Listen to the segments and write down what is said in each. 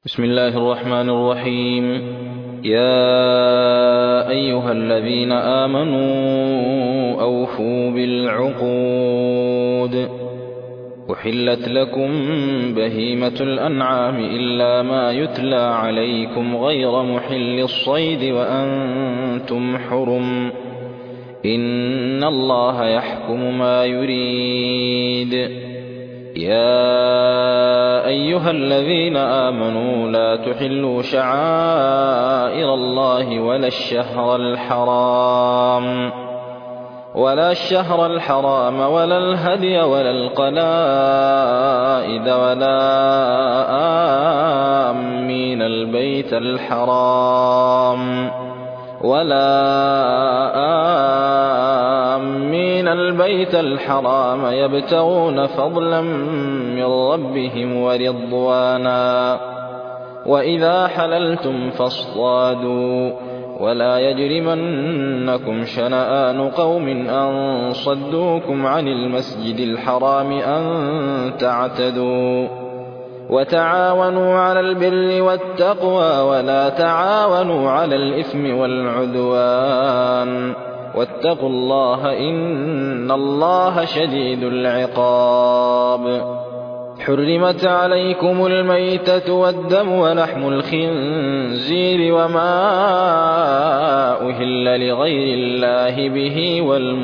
بسم الله الرحمن الرحيم. يا أيها الذين آمنوا أوفوا بالعقود. أحلت لكم بهيمة الأنعام إلا ما يتلى عليكم غير محل الصيد وأنتم حرم. إن الله يحكم ما يريد. يا أيها الذين آمنوا لا تحلوا شعائر الله ولا الشهر الحرام ولا الهدي ولا القلائد ولا آمين البيت الحرام يبتغون فضلا من ربهم ورضوانا. وإذا حللتم فاصطادوا ولا يجرمنكم شنآن قوم أن صدوكم عن المسجد الحرام أن تعتدوا. وتعاونوا على البر والتقوى ولا تعاونوا على الإثم والعدوان واتقوا الله إن الله شديد العقاب. حرمت عليكم الميتة والدم ولحم الخنزير وما أهل لغير الله به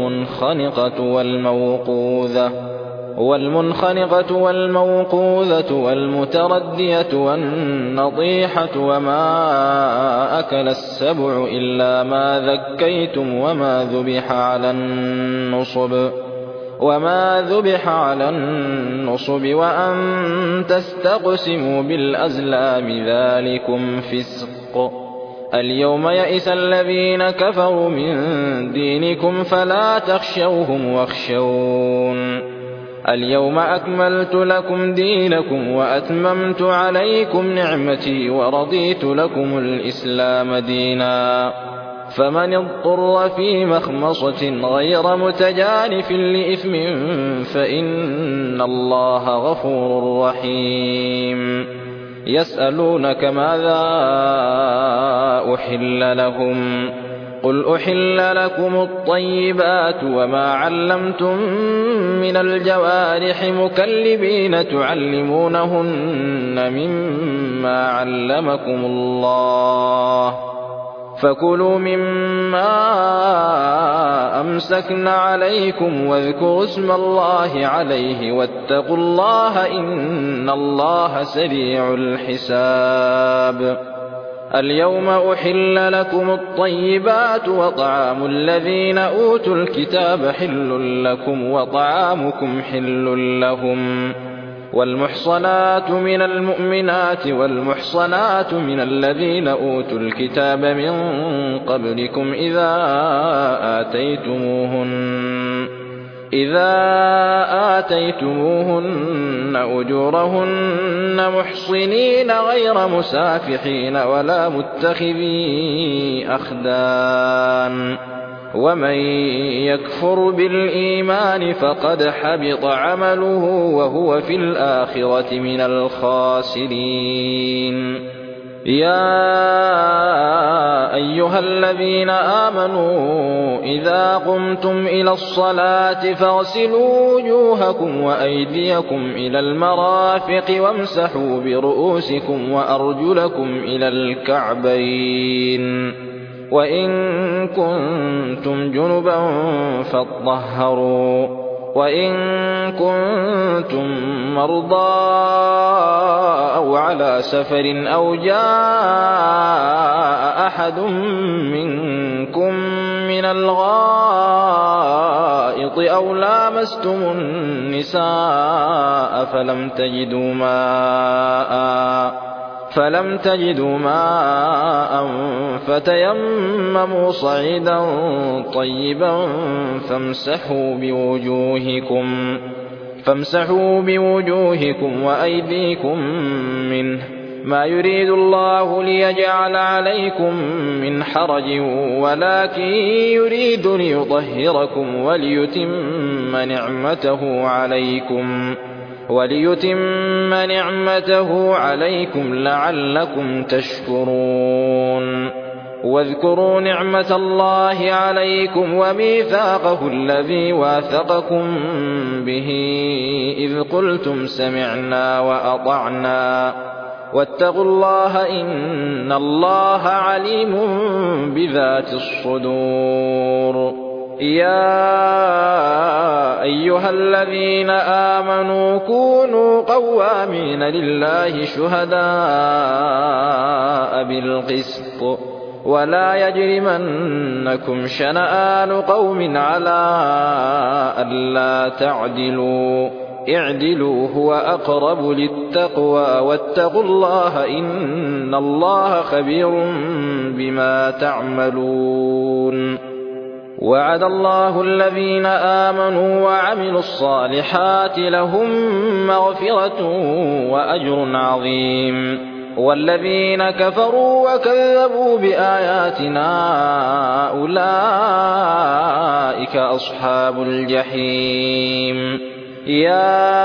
والمنخنقة والموقوذة والمتردية والنطيحة وما أكل السبع إلا ما ذكيتم وما ذبح على النصب وأن تستقسموا بالأزلام ذلكم فسق. اليوم يئس الذين كفروا من دينكم فلا تخشوهم واخشون. اليوم أكملت لكم دينكم وأتممت عليكم نعمتي ورضيت لكم الإسلام دينا. فمن اضطر في مخمصة غير متجانف لإثم فإن الله غفور رحيم. يسألونك ماذا أحل لهم قل أحل لكم الطيبات وما علمتم من الجوارح مكلبين تعلمونهن مما علمكم الله فكلوا مما أمسكن عليكم واذكروا اسم الله عليه واتقوا الله إن الله سريع الحساب. اليوم أحل لكم الطيبات وطعام الذين أوتوا الكتاب حل لكم وطعامكم حل لهم. والمحصنات من المؤمنات والمحصنات من الذين أوتوا الكتاب من قبلكم إذا آتيتموهن أجورهن محصنين غير مسافحين ولا متخذي أخدان. ومن يكفر بالإيمان فقد حبط عمله وهو في الآخرة من الخاسرين. يا أيها الذين آمنوا إذا قمتم إلى الصلاة فاغسلوا وجوهكم وأيديكم إلى المرافق وامسحوا برؤوسكم وأرجلكم إلى الكعبين وإن كنتم جنبا فاطهروا وإن كنتم مرضى أو على سفر أو جاء أحد منكم من الغائط أو لامستم النساء فلم تجدوا ماء فتيمموا صعيدا طيبا فامسحوا بوجوهكم وأيديكم منه ما يريد الله ليجعل عليكم من حرج ولكن يريد ليطهركم وليتم نعمته عليكم وليتم نعمته عليكم لعلكم تشكرون واذكروا نعمة الله عليكم وميثاقه الذي واثقكم به إذ قلتم سمعنا وأطعنا واتقوا الله إن الله عليم بذات الصدور. يا أيها الذين آمنوا كونوا قوامين لله شهداء بالقسط ولا يجرمنكم شنآن قوم على ألا تعدلوا اعدلوا هو أقرب للتقوى واتقوا الله إن الله خبير بما تعملون. وعد الله الذين آمنوا وعملوا الصالحات لهم مغفرة وأجر عظيم والذين كفروا وكذبوا بآياتنا أولئك أصحاب الجحيم. يا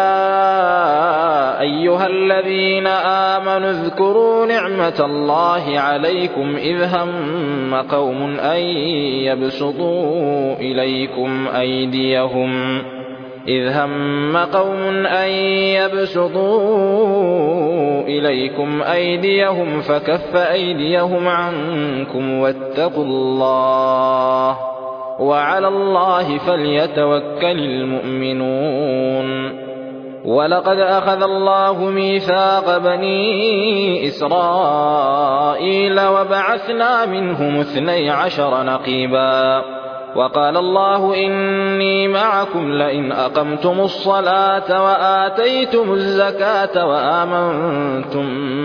أيها الذين آمنوا اذكروا نعمة الله عليكم إذ هم قوم أن يبسطوا إليكم أيديهم فكف أيديهم عنكم واتقوا الله وعلى الله فليتوكل المؤمنون. ولقد أخذ الله ميثاق بني إسرائيل وبعثنا منهم 12 نقيبا وقال الله إني معكم لئن أقمتم الصلاة وآتيتم الزكاة وآمنتم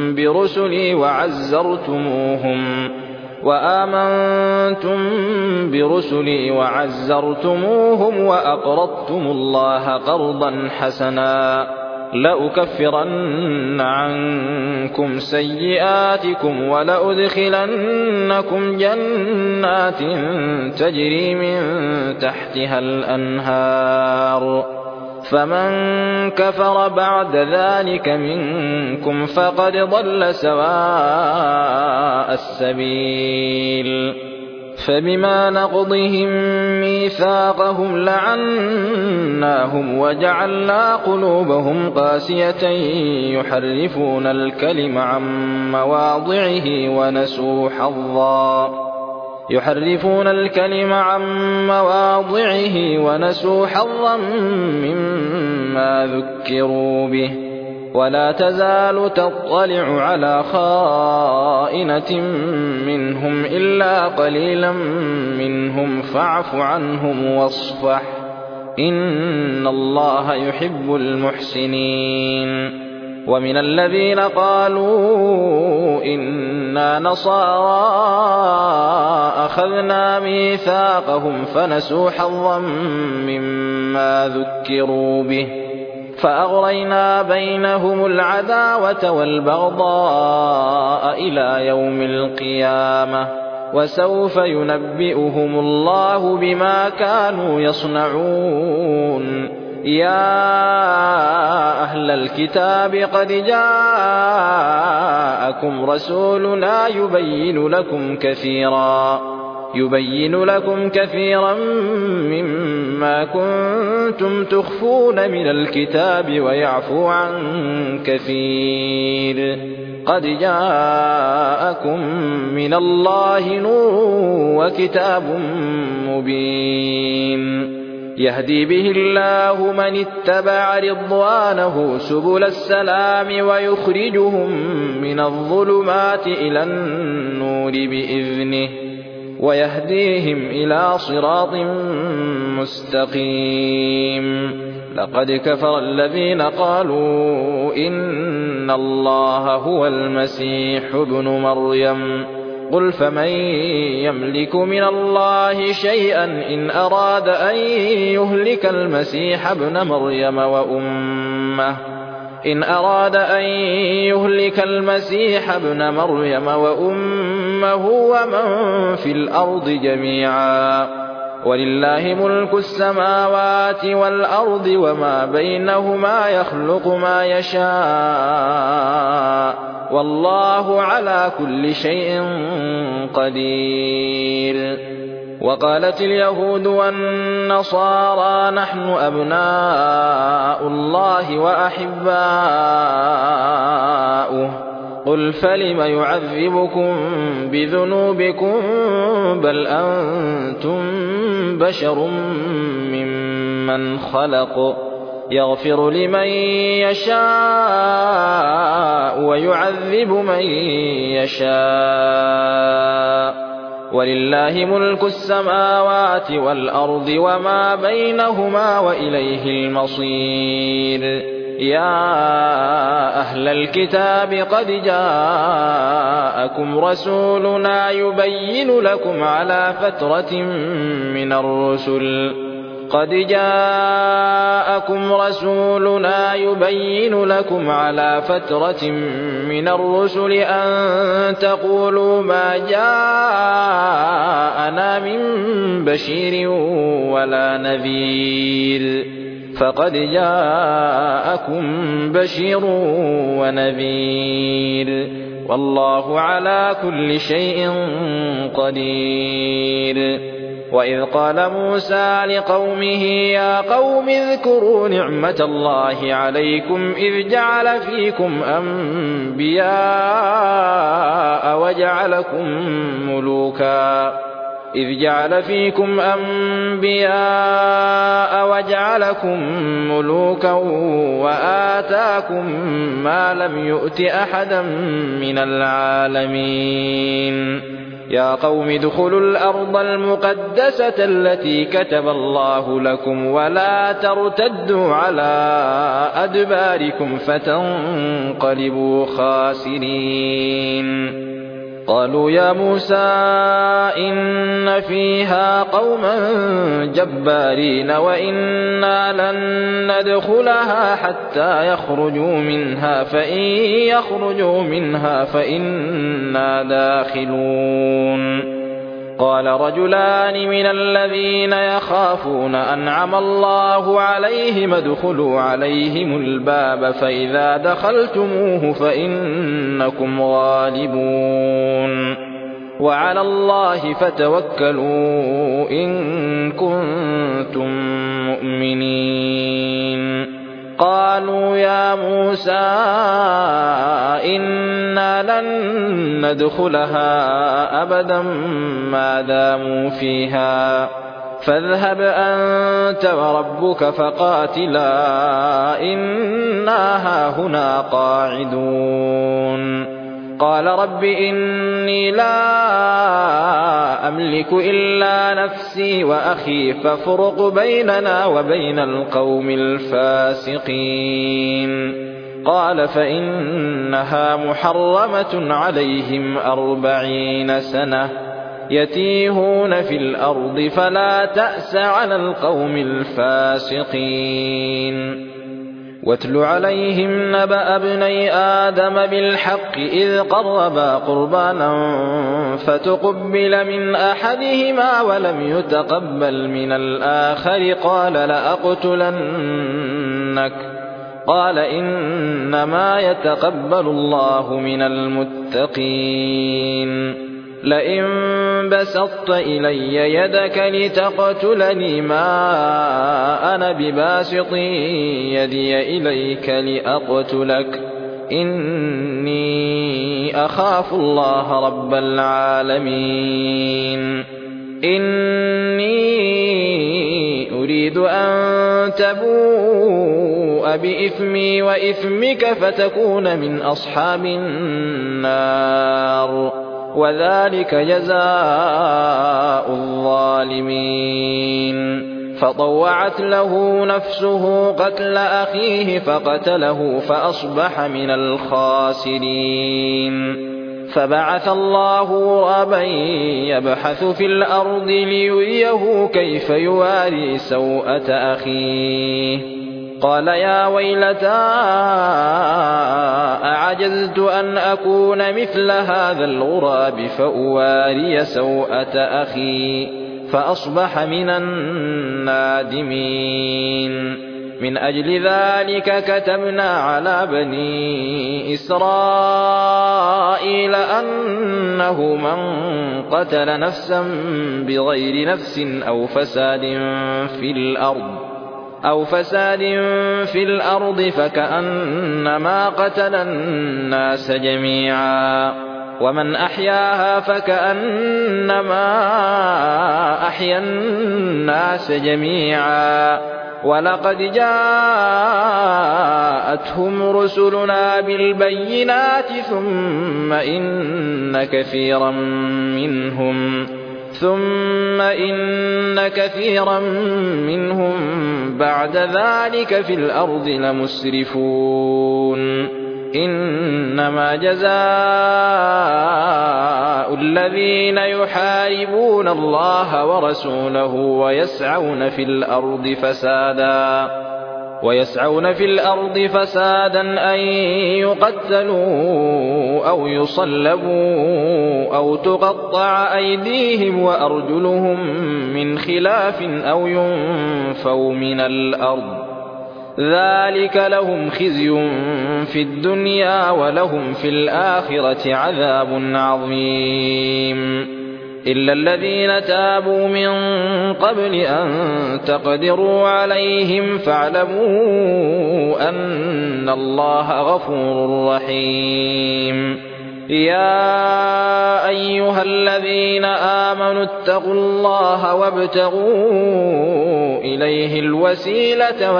برسلي وعزرتموهم وأقرضتم الله قرضا حسنا لأكفرن عنكم سيئاتكم ولأدخلنكم جنات تجري من تحتها الأنهار فمن كفر بعد ذلك منكم فقد ضل سواء السبيل. فبما نقضهم ميثاقهم لعناهم وجعلنا قلوبهم قاسية يحرفون الكلم عن مواضعه ونسوا حظا مما ذكروا به ولا تزال تطلع على خائنة منهم إلا قليلا منهم فاعف عنهم واصفح إن الله يحب المحسنين. ومن الذين قالوا إنا نصارى أخذنا ميثاقهم فنسوا حظا مما ذكروا به فأغرينا بينهم العداوة والبغضاء إلى يوم القيامة وسوف ينبئهم الله بما كانوا يصنعون. يا أهل الكتاب قد جاءكم رسولنا يبين لكم كثيرا مما كنتم تخفون من الكتاب ويعفو عن كثير قد جاءكم من الله نور وكتاب مبين يهدي به الله من اتبع رضوانه سبل السلام ويخرجهم من الظلمات إلى النور بإذنه ويهديهم إلى صراط مستقيم. لقد كفر الذين قالوا إن الله هو المسيح ابن مريم قل فمن يملك من الله شيئا إن أراد أن يهلك المسيح ابن مريم وأمه ومن في الأرض جميعا ولله ملك السماوات والأرض وما بينهما يخلق ما يشاء والله على كل شيء قدير. وقالت اليهود والنصارى نحن أبناء الله وأحباؤه قل فلم يعذبكم بذنوبكم بل أنتم بشر ممن خلق يغفر لمن يشاء ويعذب من يشاء ولله ملك السماوات والأرض وما بينهما وإليه المصير. يا أهل الكتاب قد جاءكم رسولنا يبين لكم على فترة من الرسل أن تقولوا ما جاءنا من بشير ولا نذير فقد جاءكم بشير ونذير والله على كل شيء قدير. وإذ قال موسى لقومه يا قوم اذكروا نعمة الله عليكم إذ جعل فيكم أنبياء وجعلكم ملوكا وآتاكم ما لم يؤت أحدا من العالمين. يا قوم ادخلوا الأرض المقدسة التي كتب الله لكم ولا ترتدوا على أدباركم فتنقلبوا خاسرين. قالوا يا موسى إن فيها قوما جبارين وإنا لن ندخلها حتى يخرجوا منها فإن يخرجوا منها فإنا داخلون. قال رجلان من الذين يخافون أنعم الله عليهم ادخلوا عليهم الباب فإذا دخلتموه فإنكم غالبون وعلى الله فتوكلوا إن كنتم مؤمنين. قالوا يا موسى إنا لن ندخلها أبدا ما داموا فيها فاذهب أنت وربك فقاتلا إنا هاهنا قاعدون. قال رب إني لا أملك إلا نفسي وأخي فافرق بيننا وبين القوم الفاسقين. قال فإنها محرمة عليهم 40 سنة يتيهون في الأرض فلا تأس على القوم الفاسقين. واتل عليهم نبأ ابني آدم بالحق إذ قربا قربانا فتقبل من أحدهما ولم يتقبل من الآخر قال لأقتلنك قال إنما يتقبل الله من المتقين. لئن بسطت إلي يدك لتقتلني ما أنا بباسط يدي إليك لأقتلك إني أخاف الله رب العالمين. إني أريد أن تبوء بإثمي وإثمك فتكون من أصحاب النار وذلك جزاء الظالمين. فطوعت له نفسه قتل أخيه فقتله فأصبح من الخاسرين. فبعث الله غرابا يبحث في الأرض ليريه كيف يواري سوءة أخيه قال يا ويلتى أعجزت أن أكون مثل هذا الغراب فأواري سوءة أخي فأصبح من النادمين. من أجل ذلك كتبنا على بني إسرائيل أنه من قتل نفسا بغير نفس أو فساد في الأرض فكأنما قتل الناس جميعا، ومن أحياها فكأنما أحيا الناس جميعا. ولقد جاءتهم رسلنا بالبينات ثم إن كثيرا منهم بعد ذلك في الأرض لمسرفون. إنما جزاء الذين يحاربون الله ورسوله ويسعون في الأرض فسادا أن يقتلوا أو يصلبوا أو تقطع أيديهم وأرجلهم من خلاف أو ينفوا من الأرض. ذلك لهم خزي في الدنيا ولهم في الآخرة عذاب عظيم. إلا الذين تابوا من قبل أن تقدروا عليهم فاعلموا أن الله غفور رحيم. يا أيها الذين آمنوا اتقوا الله وابتغوا إليه الوسيلة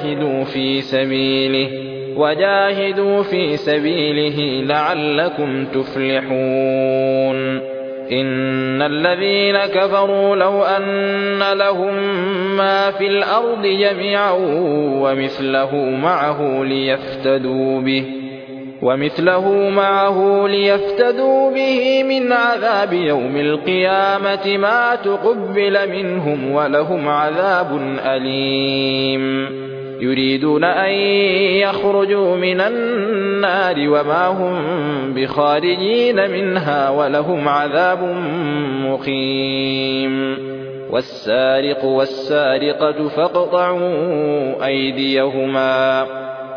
وجاهدوا في سبيله لعلكم تفلحون. إن الذين كفروا لو أن لهم ما في الأرض جميعا ومثله معه ليفتدوا به من عذاب يوم القيامة ما تقبل منهم ولهم عذاب أليم. يريدون أن يخرجوا من النار وما هم بخارجين منها ولهم عذاب مقيم. والسارق والسارقة فاقطعوا أيديهما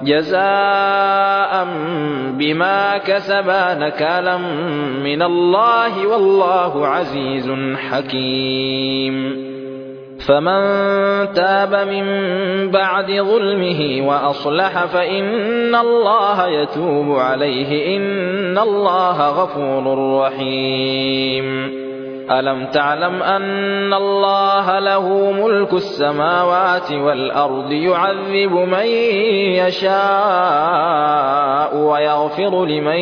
جزاء بما كسبا نكالا من الله والله عزيز حكيم. فمن تاب من بعد ظلمه وأصلح فإن الله يتوب عليه إن الله غفور رحيم. ألم تعلم أن الله له ملك السماوات والأرض يعذب من يشاء ويغفر لمن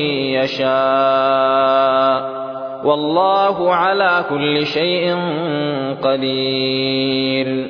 يشاء والله على كل شيء قدير.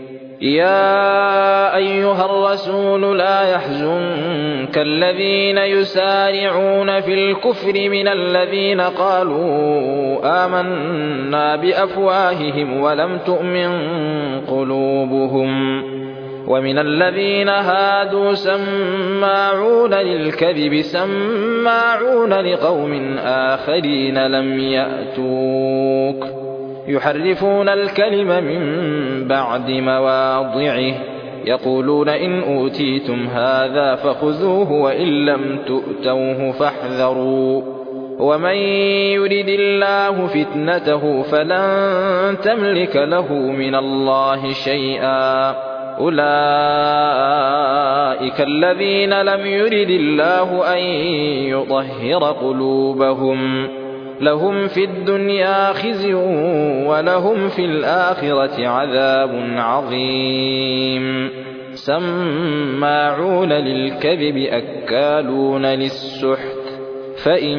يا أيها الرسول لا يحزنك الذين يسارعون في الكفر من الذين قالوا آمنا بأفواههم ولم تؤمن قلوبهم ومن الذين هادوا سماعون للكذب سماعون لقوم آخرين لم يأتوك يحرفون الكلم من بعد مواضعه يقولون إن أوتيتم هذا فخذوه وإن لم تؤتوه فاحذروا ومن يرد الله فتنته فلن تملك له من الله شيئا أولئك الذين لم يرد الله أن يطهر قلوبهم لهم في الدنيا خزي ولهم في الآخرة عذاب عظيم. سماعون للكذب أكالون للسحت فإن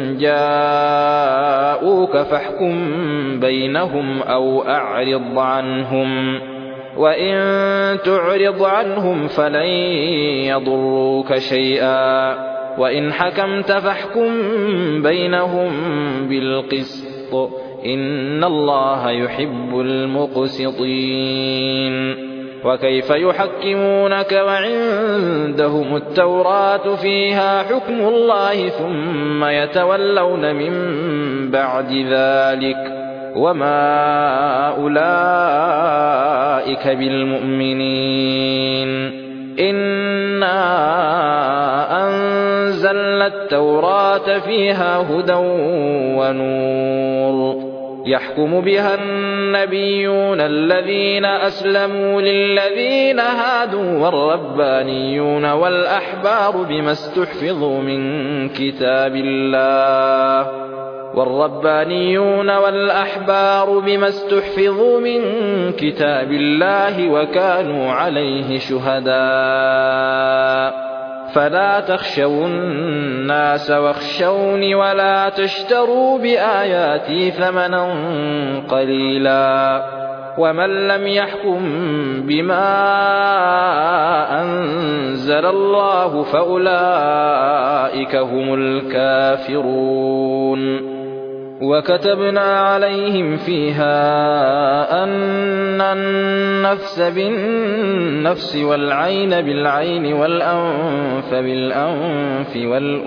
جاءوك فاحكم بينهم أو أعرض عنهم وإن تعرض عنهم فلن يضروك شيئا وإن حكمت فاحكم بينهم بالقسط إن الله يحب المقسطين. وكيف يحكمونك وعندهم التوراة فيها حكم الله ثم يتولون من بعد ذلك وما أولئك بالمؤمنين إنا أنزلنا التوراة فيها هدى ونور يحكم بها النبيون الذين أسلموا للذين هادوا والربانيون والأحبار بما استحفظوا من كتاب الله وكانوا عليه شهداء فلا تخشوا الناس واخشوني ولا تشتروا بآياتي ثمنا قليلا ومن لم يحكم بما أنزل الله فأولئك هم الكافرون وكتبنا عليهم فيها أن النفس بالنفس والعين بالعين والأنف بالأنف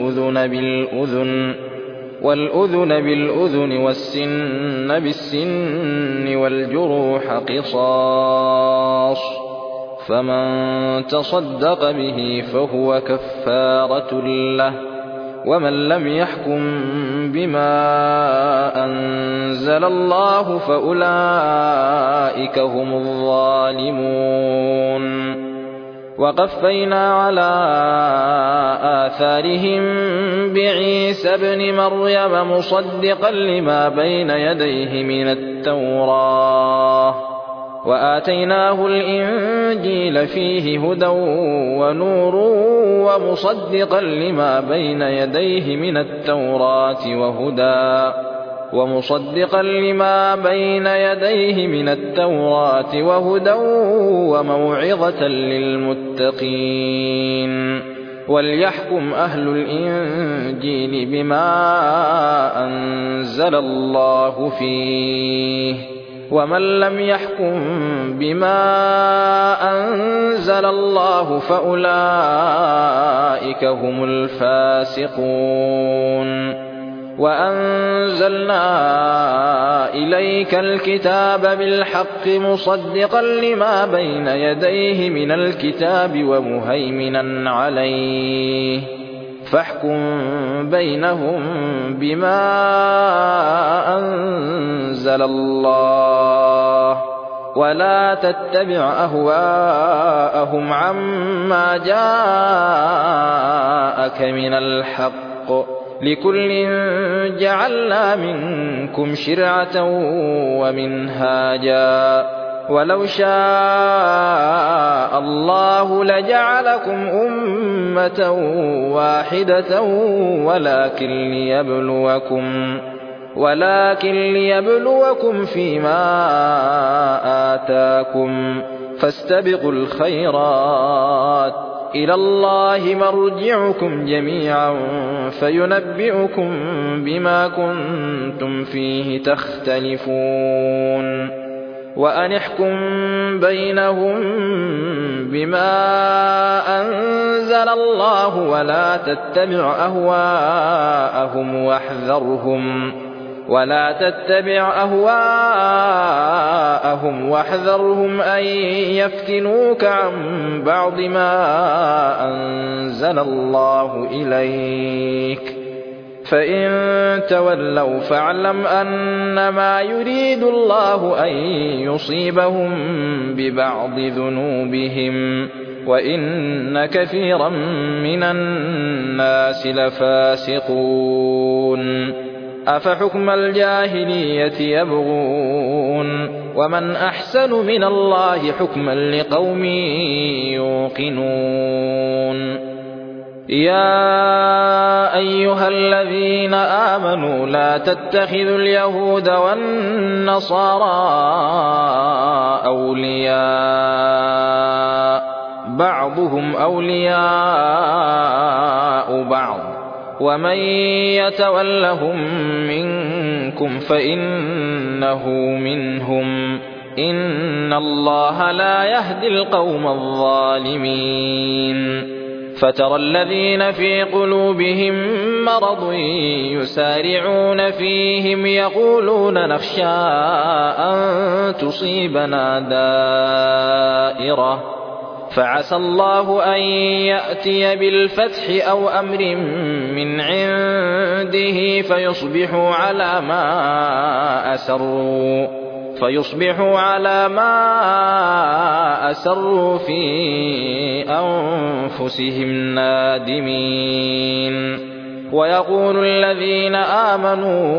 والأذن بالأذن والسن بالسن والجروح قصاص فمن تصدق به فهو كفارة له ومن لم يحكم بما أنزل الله فأولئك هم الظالمون وقفينا على آثارهم بعيسى ابن مريم مصدقا لما بين يديه من التوراة وآتيناه الإنجيل فيه هدى ونور ومصدقا لما بين يديه من التوراة وهدى وموعظة للمتقين وليحكم أهل الإنجيل بما أنزل الله فيه ومن لم يحكم بما أنزل الله فأولئك هم الفاسقون وأنزلنا إليك الكتاب بالحق مصدقا لما بين يديه من الكتاب ومهيمنا عليه فاحكم بينهم بما أنزل الله ولا تتبع أهواءهم عما جاءك من الحق لكل جعلنا منكم شرعة ومنهاجا ولو شاء الله لجعلكم أمة واحدة ولكن ليبلوكم فيما آتاكم فاستبقوا الخيرات إلى الله مرجعكم جميعا فينبئكم بما كنتم فيه تختلفون وأن احكم بينهم بما أنزل الله ولا تتبع أهواءهم واحذرهم أن يفتنوك عن بعض ما أنزل الله إليك فإن تولوا فاعلم أنما يريد الله أن يصيبهم ببعض ذنوبهم وإن كثيرا من الناس لفاسقون أفحكم الجاهلية يبغون ومن أحسن من الله حكما لقوم يوقنون يا أيها الذين آمنوا لا تتخذوا اليهود والنصارى أولياء بعضهم أولياء بعض ومن يتولهم منكم فإنه منهم إن الله لا يهدي القوم الظالمين فترى الذين في قلوبهم مرض يسارعون فيهم يقولون نخشى أن تصيبنا دائرة فعسى الله أن يأتي بالفتح أو أمر من عنده فيصبحوا على ما أسروا في أنفسهم نادمين ويقول الذين آمنوا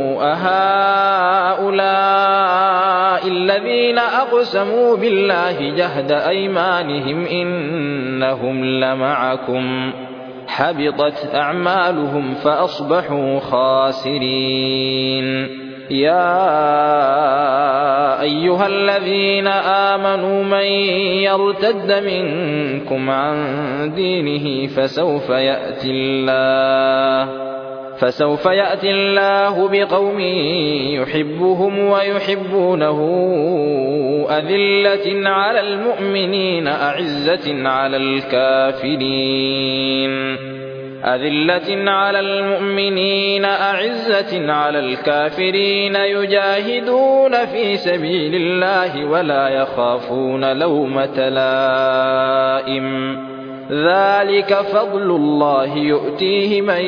أهؤلاء الذين أقسموا بالله جهد أيمانهم إنهم لمعكم حبطت أعمالهم فأصبحوا خاسرين يا أيها الذين آمنوا من يرتد منكم عن دينه فسوف يأتي الله بقوم يحبهم ويحبونه أذلة على المؤمنين أعزة على الكافرين يجاهدون في سبيل الله ولا يخافون لومة لائم ذلك فضل الله يؤتيه من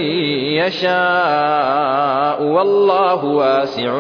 يشاء والله واسع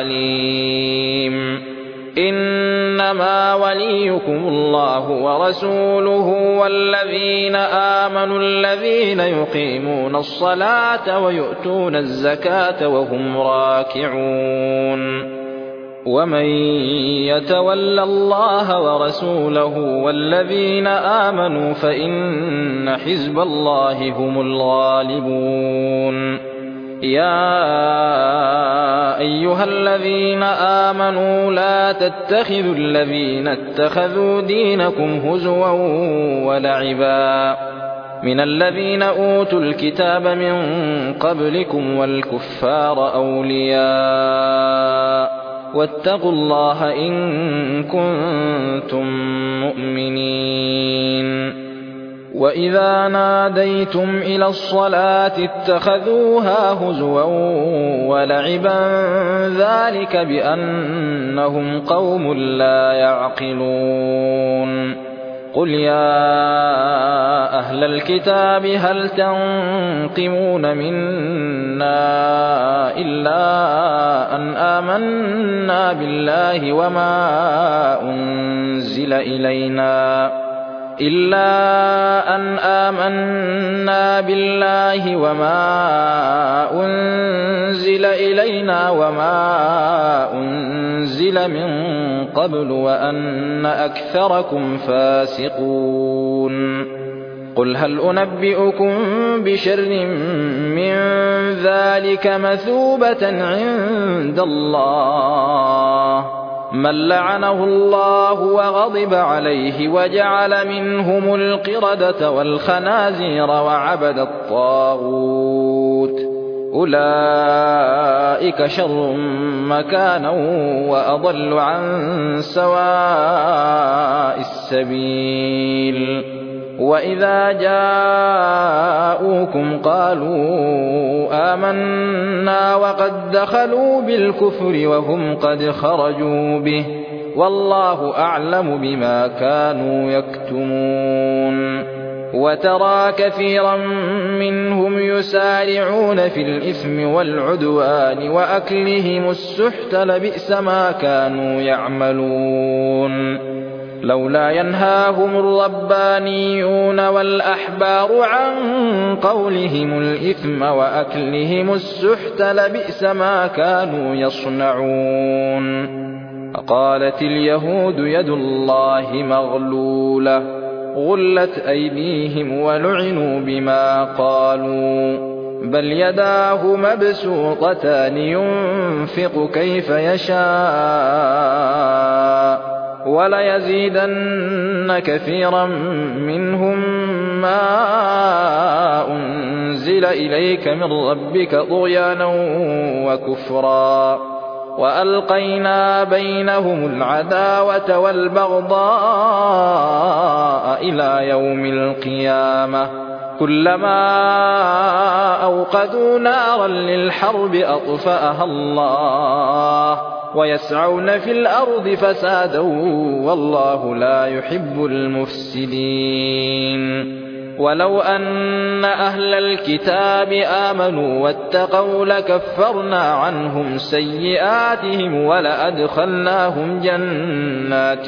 عليم إنما وليكم الله ورسوله والذين آمنوا الذين يقيمون الصلاة ويؤتون الزكاة وهم راكعون ومن يتول الله ورسوله والذين آمنوا فإن حزب الله هم الغالبون يا أيها الذين آمنوا لا تتخذوا الذين اتخذوا دينكم هزوا ولعبا من الذين أوتوا الكتاب من قبلكم والكفار أولياء واتقوا الله إن كنتم مؤمنين وإذا ناديتم إلى الصلاة اتخذوها هزوا ولعبا ذلك بأنهم قوم لا يعقلون قل يا أهل الكتاب هل تنقمون منا إلا أن آمنا بالله وما أنزل إلينا وما أنزل من قبل وأن أكثركم فاسقون قل هل أنبئكم بشر من ذلك مثوبة عند الله من لعنه الله وغضب عليه وجعل منهم القردة والخنازير وعبد الطاغوت أولئك شر مكانا وأضل عن سواء السبيل وإذا جاءوكم قالوا آمنا وقد دخلوا بالكفر وهم قد خرجوا به والله أعلم بما كانوا يكتمون وترى كثيرا منهم يسارعون في الإثم والعدوان وأكلهم السحت لبئس ما كانوا يعملون لولا ينهاهم الربانيون والأحبار عن قولهم الإثم وأكلهم السحت لبئس ما كانوا يصنعون فقالت اليهود يد الله مغلولة غلت أيديهم ولعنوا بما قالوا بل يداه مبسوطتان ينفق كيف يشاء وليزيدن كثيرا منهم ما أنزل إليك من ربك طغيانا وكفرا وألقينا بينهم العداوة والبغضاء إلى يوم القيامة كلما أوقدوا نارا للحرب أطفأها الله ويسعون في الأرض فسادا والله لا يحب المفسدين ولو أن أهل الكتاب آمنوا واتقوا لكفرنا عنهم سيئاتهم ولأدخلناهم جنات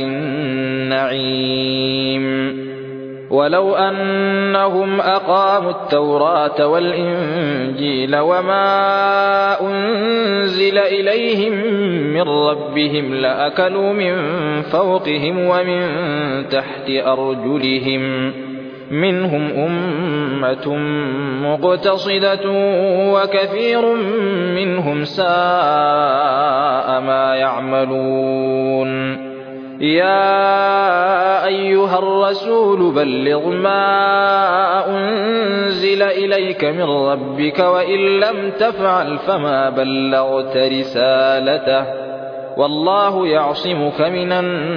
النعيم ولو أنهم أقاموا التوراة والإنجيل وما أنزل إليهم من ربهم لأكلوا من فوقهم ومن تحت أرجلهم منهم أمة مقتصدة وكثير منهم ساء ما يعملون يا أيها الرسول بلغ ما أنزل إليك من ربك وإن لم تفعل فما بلغت رسالته والله يعصمك من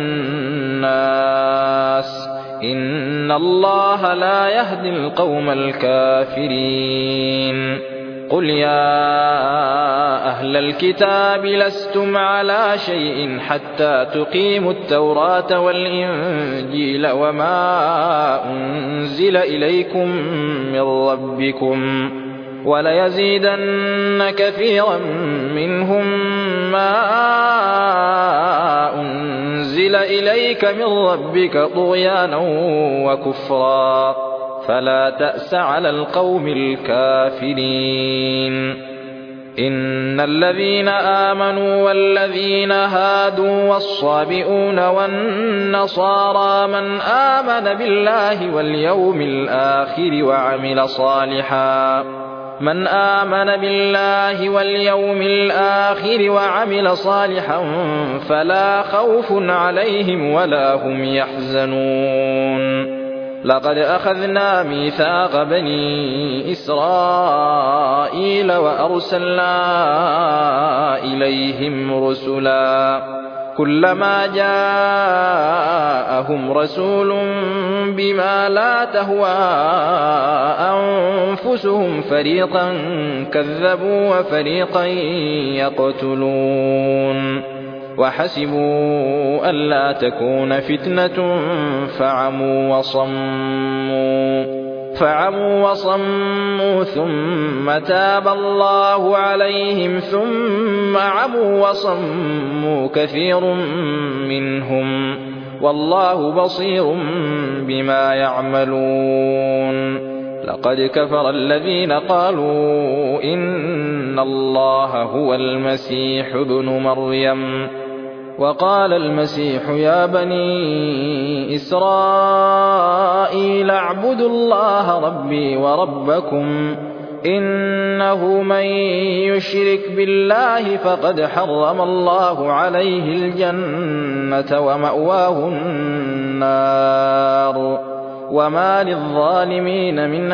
الناس إن الله لا يهدي القوم الكافرين قل يا أهل الكتاب لستم على شيء حتى تقيموا التوراة والإنجيل وما أنزل إليكم من ربكم وليزيدن كثيرا منهم ما أنزل إليك من ربك طغيانا وكفرا فلا تأس على القوم الكافرين إن الذين آمنوا والذين هادوا والصابئون والنصارى من آمن بالله واليوم الآخر وعمل صالحا فلا خوف عليهم ولا هم يحزنون لقد أخذنا ميثاق بني إسرائيل وأرسلنا إليهم رسلا كلما جاءهم رسول بما لا تهوى أنفسهم فريقا كذبوا وفريقا يقتلون وحسبوا ألا تكون فتنة فعموا وصموا ثم تاب الله عليهم ثم عموا وصموا كثير منهم والله بصير بما يعملون لقد كفر الذين قالوا إن الله هو المسيح ابن مريم وقال المسيح يا بني إسرائيل اعبدوا الله ربي وربكم إنه من يشرك بالله فقد حرم الله عليه الجنة ومأواه النار وما للظالمين من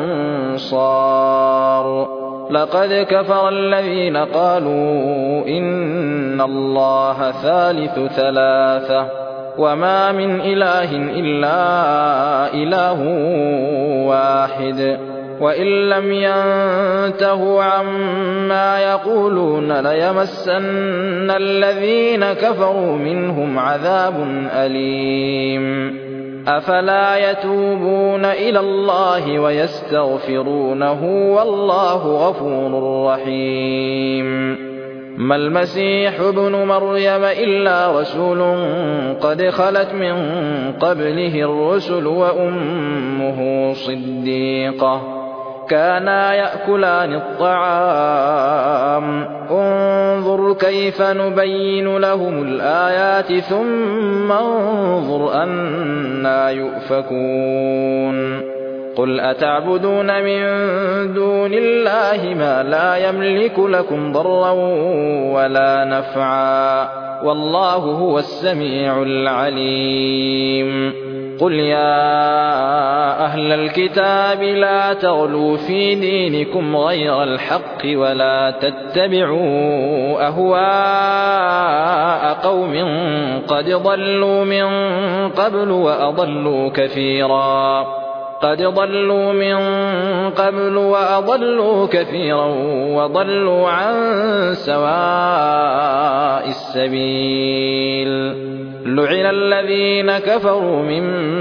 أنصار لقد كفر الذين قالوا إن الله ثالث ثلاثة وما من إله إلا إله واحد وإن لم ينتهوا عما يقولون ليمسن الذين كفروا منهم عذاب أليم أفلا يتوبون إلى الله ويستغفرونه والله غفور رحيم ما المسيح ابن مريم إلا رسول قد خلت من قبله الرسل وأمه صديقة كانا يأكلان الطعام انظر كيف نبين لهم الآيات ثم انظر أنى يؤفكون قل أتعبدون من دون الله ما لا يملك لكم ضرا ولا نفعا والله هو السميع العليم قل يا أهل الكتاب لا تغلوا في دينكم غير الحق ولا تتبعوا أهواء قوم قد ضلوا من قبل وأضلوا كثيرا وضلوا عن سواء السبيل لعن الذين كفروا من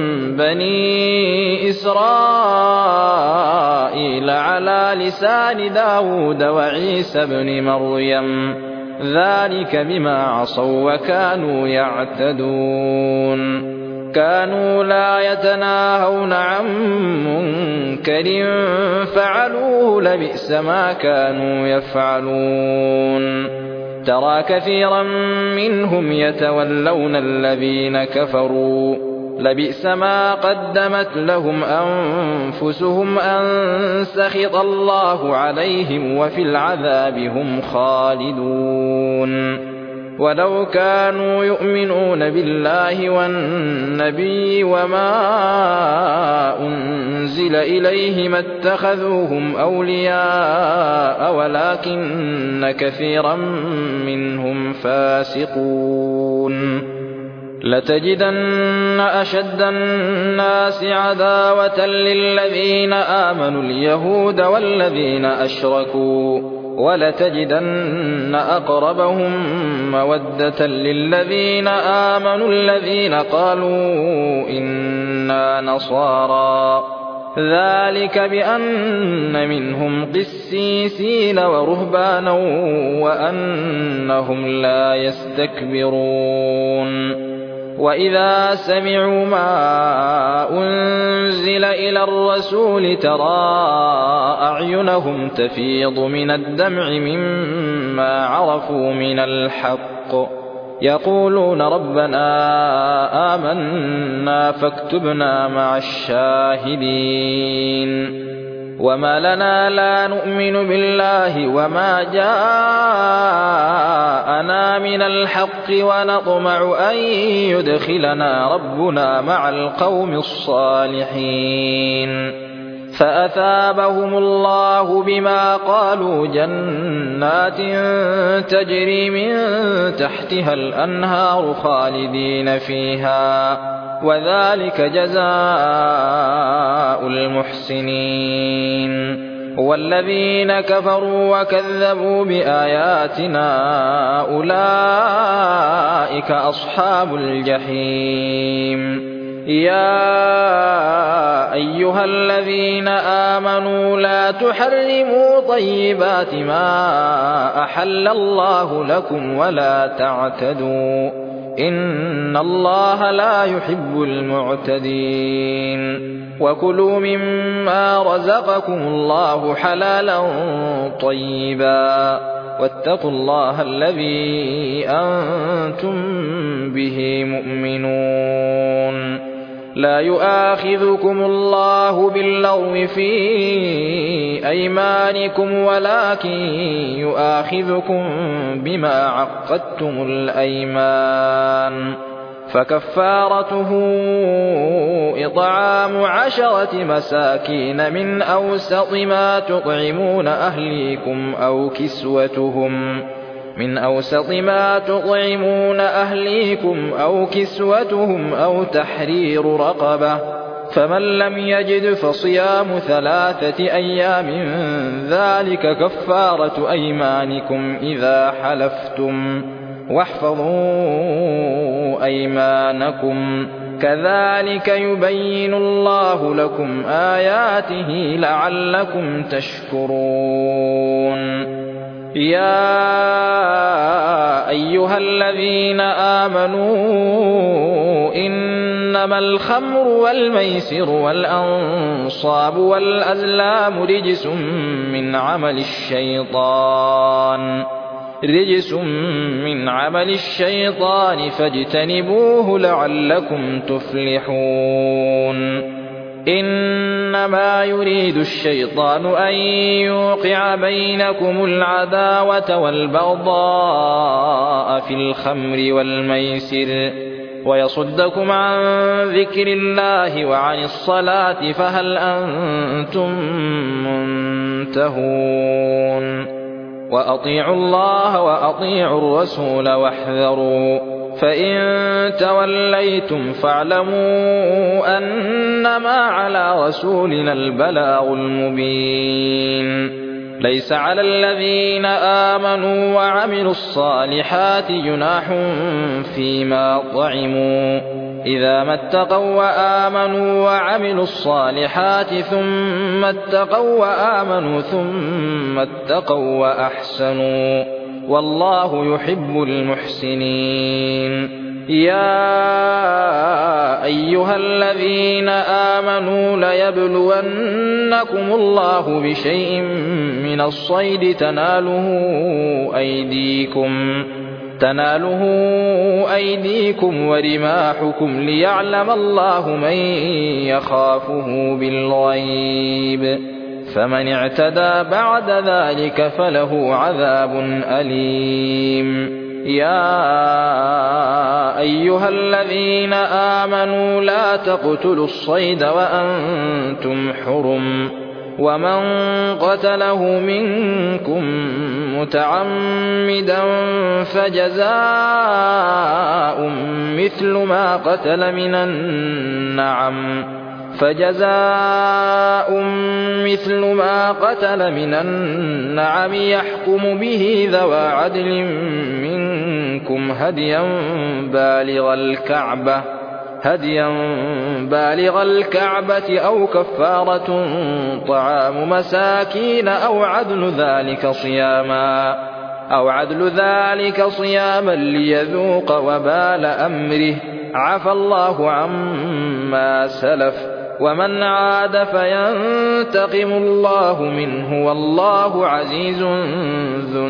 بني إسرائيل على لسان داود وعيسى بن مريم ذلك بما عصوا وكانوا يعتدون كانوا لا يتناهون عن منكر فعلوه لبئس ما كانوا يفعلون ترى كثيرا منهم يتولون الذين كفروا لبئس ما قدمت لهم أنفسهم أن سخط الله عليهم وفي العذاب هم خالدون ولو كانوا يؤمنون بالله والنبي وما أنزل إليه ما اتخذوهم أولياء ولكن كثيرا منهم فاسقون لتجدن أشد الناس عداوة للذين آمنوا اليهود والذين أشركوا ولتجدن أقربهم مودة للذين آمنوا الذين قالوا إنا نصارى ذلك بأن منهم قسيسين ورهبانا وأنهم لا يستكبرون وإذا سمعوا ما أنزل إلى الرسول ترى أعينهم تفيض من الدمع مما عرفوا من الحق يقولون ربنا آمنا فاكتبنا مع الشاهدين وما لنا لا نؤمن بالله وما جاءنا من الحق ونطمع أن يدخلنا ربنا مع القوم الصالحين فأثابهم الله بما قالوا جنات تجري من تحتها الأنهار خالدين فيها وذلك جزاء المحسنين والذين كفروا وكذبوا بآياتنا أولئك أصحاب الجحيم يا أيها الذين آمنوا لا تحرموا طيبات ما أحل الله لكم ولا تعتدوا إن الله لا يحب المعتدين وكلوا مما رزقكم الله حلالا طيبا واتقوا الله الذي أنتم به مؤمنون لا يؤاخذكم الله باللغو في أيمانكم ولكن يؤاخذكم بما عقدتم الأيمان فكفارته إطعام 10 مساكين من أوسط ما تطعمون أهليكم أو كسوتهم أو تحرير رقبة فمن لم يجد فصيام 3 أيام ذلك كفارة أيمانكم إذا حلفتم واحفظوا أيمانكم كذلك يبين الله لكم آياته لعلكم تشكرون يا أيها الذين آمنوا إنما الخمر والميسر والأنصاب والأزلام رجس من عمل الشيطان فاجتنبوه لعلكم تفلحون إنما يريد الشيطان أن يوقع بينكم العداوة والبغضاء في الخمر والميسر ويصدكم عن ذكر الله وعن الصلاة فهل أنتم منتهون وأطيعوا الله وأطيعوا الرسول واحذروا فإن توليتم فاعلموا أنما على رسولنا البلاغ المبين ليس على الذين آمنوا وعملوا الصالحات جناح فيما طعموا إذا ما اتقوا وآمنوا وعملوا الصالحات ثم اتقوا وآمنوا ثم اتقوا وأحسنوا والله يحب المحسنين يا أيها الذين آمنوا ليبلونكم الله بشيء من الصيد تناله أيديكم ورماحكم ليعلم الله من يخافه بالغيب فمن اعتدى بعد ذلك فله عذاب أليم يا أيها الذين آمنوا لا تقتلوا الصيد وأنتم حرم ومن قتله منكم متعمدا فجزاء مثل ما قتل من النعم يحكم به ذوى عدل منكم هديا بالغ الكعبة أو كفارة طعام مساكين أو عدل ذلك صياما ليذوق وبال أمره عفى الله عما سلف ومن عاد فينتقم الله منه والله عزيز ذو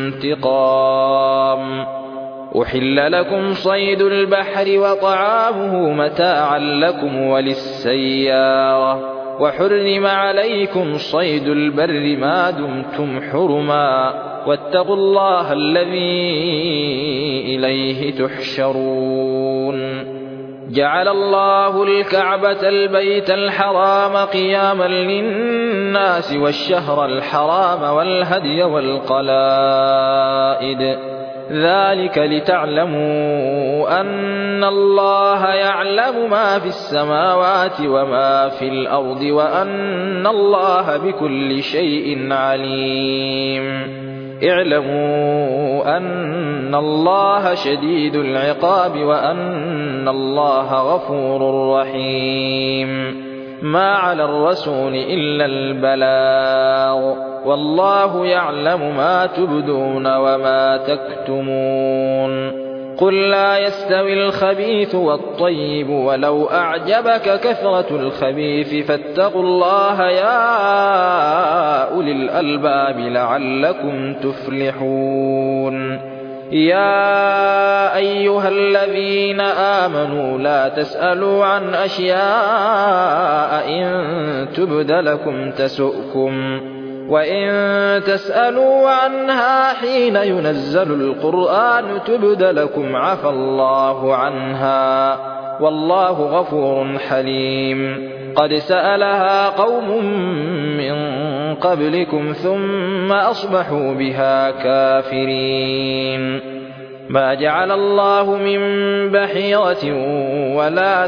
انتقام أحل لكم صيد البحر وطعامه متاعا لكم وللسيارة وحرم عليكم صيد البر ما دمتم حرما واتقوا الله الذي إليه تحشرون جعل الله الكعبة البيت الحرام قياما للناس والشهر الحرام والهدي والقلائد ذلك لتعلموا أن الله يعلم ما في السماوات وما في الأرض وأن الله بكل شيء عليم اعلموا أن الله شديد العقاب وأن الله غفور رحيم ما على الرسول إلا البلاغ والله يعلم ما تبدون وما تكتمون قل لا يستوي الخبيث والطيب ولو أعجبك كثرة الخبيث فاتقوا الله يا أولي الألباب لعلكم تفلحون يا أيها الذين آمنوا لا تسألوا عن أشياء إن تبد لكم تسؤكم وإن تسألوا عنها حين ينزل القرآن تبد لكم عفى الله عنها والله غفور حليم قد سألها قوم من قبلكم ثم أصبحوا بها كافرين ما جعل الله من بحيرة ولا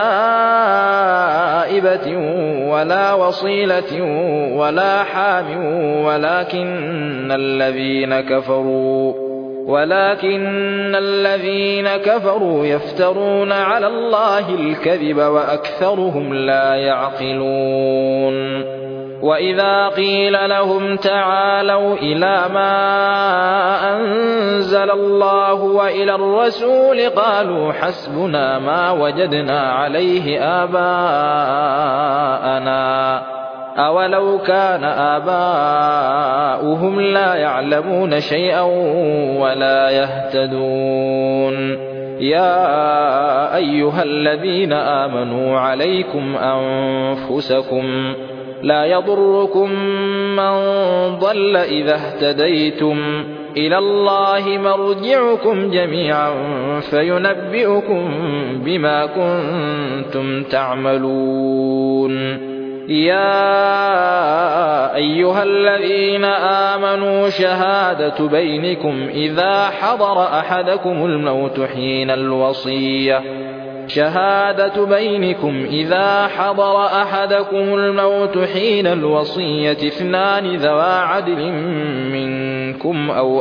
سائبة ولا وصيلة ولا حام ولكن الذين كفروا يفترون على الله الكذب وأكثرهم لا يعقلون وإذا قيل لهم تعالوا إلى ما أنزل الله وإلى الرسول قالوا حسبنا ما وجدنا عليه آباءنا أولو كان آباؤهم لا يعلمون شيئا ولا يهتدون يا أيها الذين آمنوا عليكم أنفسكم لا يضركم من ضل إذا اهتديتم إلى الله مرجعكم جميعا فينبئكم بما كنتم تعملون. يا أيها الذين آمنوا شهادة بينكم إذا حضر أحدكم الموت حين الوصية اثنان ذوا عدل منكم أو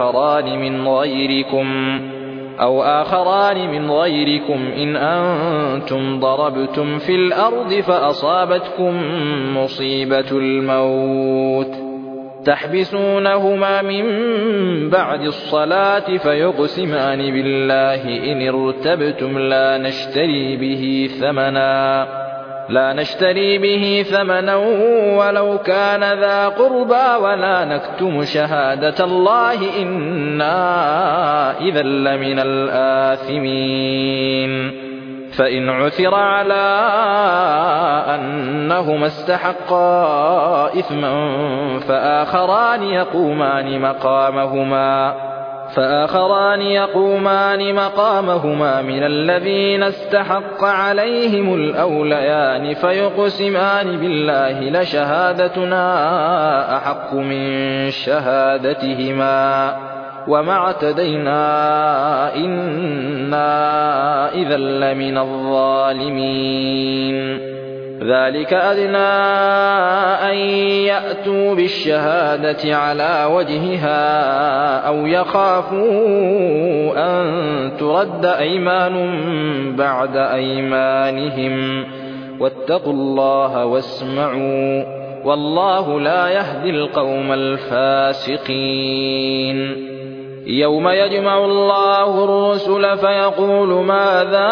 آخران من غيركم إن أنتم ضربتم في الأرض فأصابتكم مصيبة الموت تحبسونهما من بعد الصلاة فيقسمان بالله إن ارتبتم لا نشتري به ثمنا ولو كان ذا قربى ولا نكتم شهادة الله إنا إذا لمن الآثمين. فإن عثر على أنهما استحقا إثما فآخران يقومان مقامهما من الذين استحق عليهم الأوليان فيقسمان بالله لشهادتنا أحق من شهادتهما وما اعتدينا إنا إذا لمن الظالمين. ذلك أدنى أن يأتوا بالشهادة على وجهها أو يخافوا أن ترد أيمان بعد أيمانهم واتقوا الله واسمعوا والله لا يهدي القوم الفاسقين. يوم يجمع الله الرسل فيقول ماذا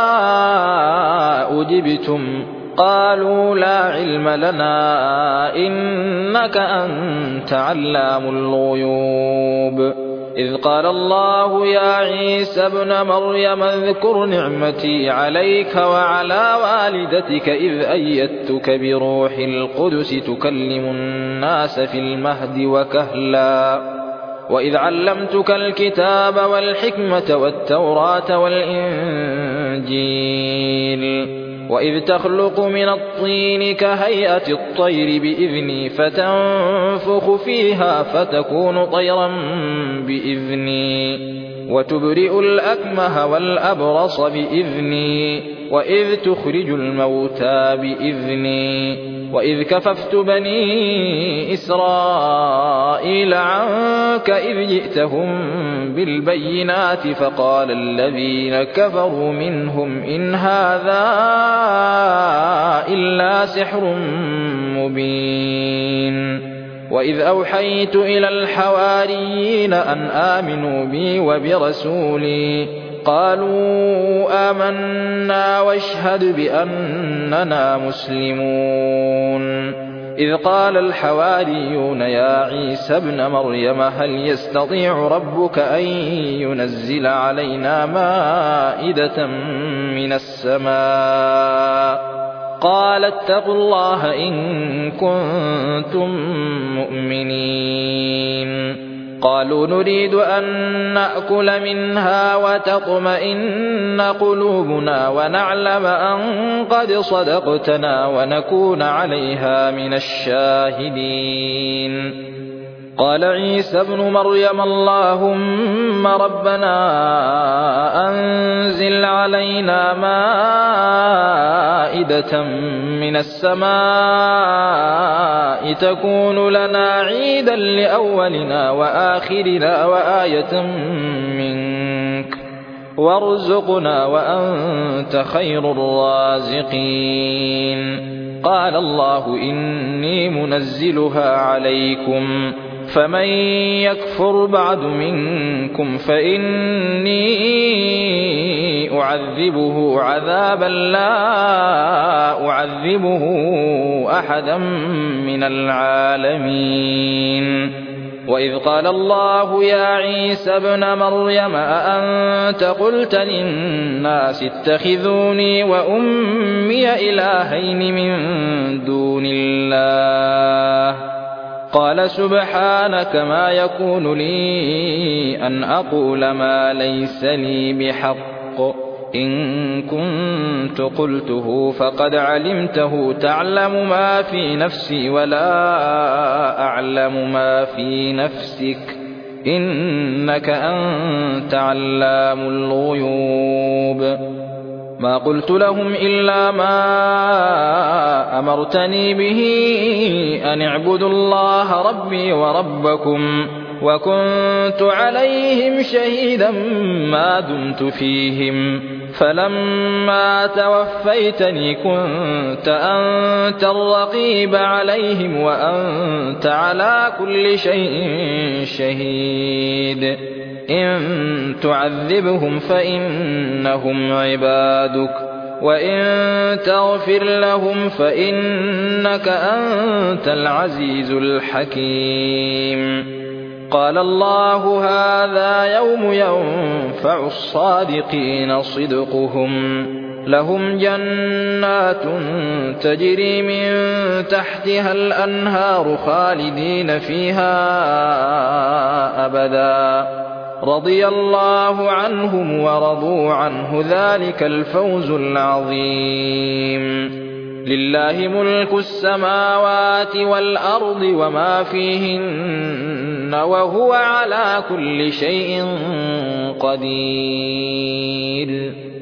أجبتم قالوا لا علم لنا إنك أنت علام الغيوب. إذ قال الله يا عيسى ابن مريم اذكر نعمتي عليك وعلى والدتك إذ أيدتك بروح القدس تكلم الناس في المهد وكهلا وإذ علمتك الكتاب والحكمة والتوراة والإنجيل وإذ تخلق من الطين كهيئة الطير بإذني فتنفخ فيها فتكون طيرا بإذني وتبرئ الأكمه والأبرص بإذني وإذ تخرج الموتى بإذني وإذ كففت بني إسرائيل عنك إذ جئتهم بالبينات فقال الذين كفروا منهم إن هذا إلا سحر مبين. وإذ أوحيت إلى الحواريين أن آمنوا بي وبرسولي قالوا آمنا واشهد بأننا مسلمون. إذ قال الحواريون يا عيسى ابن مريم هل يستطيع ربك أن ينزل علينا مائدة من السماء قال اتقوا الله إن كنتم مؤمنين. قالوا نريد أن نأكل منها وتطمئن قلوبنا ونعلم أن قد صدقتنا ونكون عليها من الشاهدين. قال عيسى ابن مريم اللهم ربنا أنزل علينا مائدة من السماء تكون لنا عيدا لأولنا وآخرنا وآية منك وارزقنا وأنت خير الرازقين. قال الله إني منزلها عليكم فمن يكفر بعد منكم فإني أعذبه عذابا لا أعذبه أحدا من العالمين. وإذ قال الله يا عيسى ابن مريم أأنت قلت للناس اتخذوني وأمي إلهين من دون الله قال سبحانك ما يكون لي أن أقول ما ليس لي بحق إن كنت قلته فقد علمته تعلم ما في نفسي ولا أعلم ما في نفسك إنك أنت علام الغيوب ما قلت لهم إلا ما أمرتني به أن اعبدوا الله ربي وربكم وكنت عليهم شهيدا ما دمت فيهم فلما توفيتني كنت أنت الرقيب عليهم وأنت على كل شيء شهيد إن تعذبهم فإنهم عبادك وإن تغفر لهم فإنك أنت العزيز الحكيم قال الله هذا يوم ينفع الصادقين صدقهم لهم جنات تجري من تحتها الأنهار خالدين فيها أبدا رضي الله عنهم ورضوا عنه ذلك الفوز العظيم لله ملك السماوات والأرض وما فيهن وهو على كل شيء قدير